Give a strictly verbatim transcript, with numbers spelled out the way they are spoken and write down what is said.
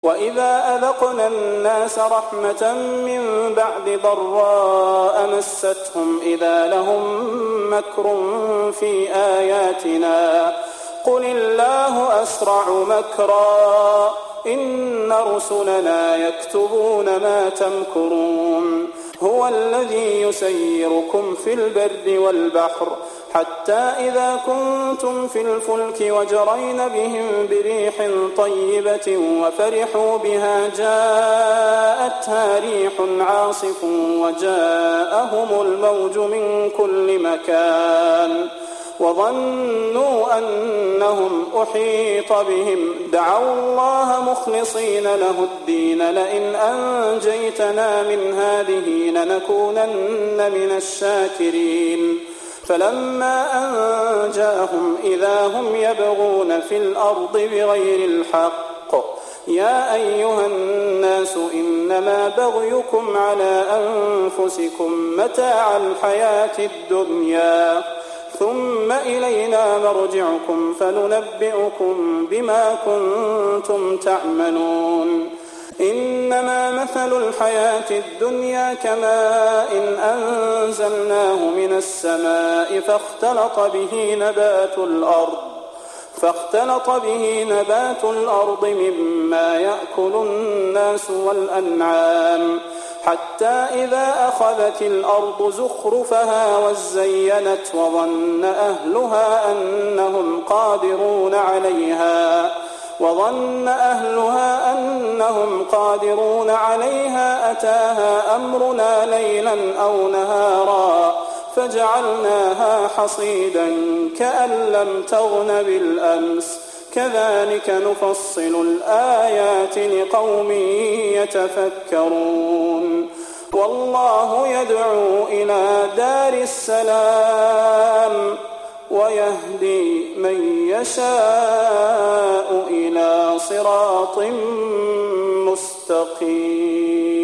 وإذا أذقنا الناس رحمة من بعد ضراء مستهم إذا لهم مكر في آياتنا قل الله أسرع مكرا إن رسلنا يكتبون ما تمكرون هو الذي يسيركم في البر والبحر حتى إذا كنتم في الفلك وجرين بهم بريح طيبة وفرحوا بها جاءتها ريح عاصف وجاءهم الموج من كل مكان وظنوا أنهم أحيط بهم دعوا الله مخلصين له الدين لئن أنجيتنا من هذه لنكونن من الشاكرين فلما أنجاهم إذا هم يبغون في الأرض بغير الحق يا أيها الناس إنما بغيكم على أنفسكم متاع الحياة الدنيا ثم إلينا مرجعكم فننبئكم بما كنتم تعملون إنما مثل الحياة الدنيا كماء إن أنزلناه من السماء فاختلط به نبات الأرض فاختلط به نبات الأرض مما يأكل الناس والأنعام حتى إذا أخذت الأرض زخرفها وزينت وظن أهلها أنهم قادرون عليها وظن أهلها أنهم قادرون عليها أتاها أمرنا ليلا أو نهارا فجعلناها حصيدا كأن لم تغن بالأمس كذلك نفصل الآيات لقوم يتفكرون والله يدعو إلى دار السلام ويهدي من يشاء إلى صراط مستقيم.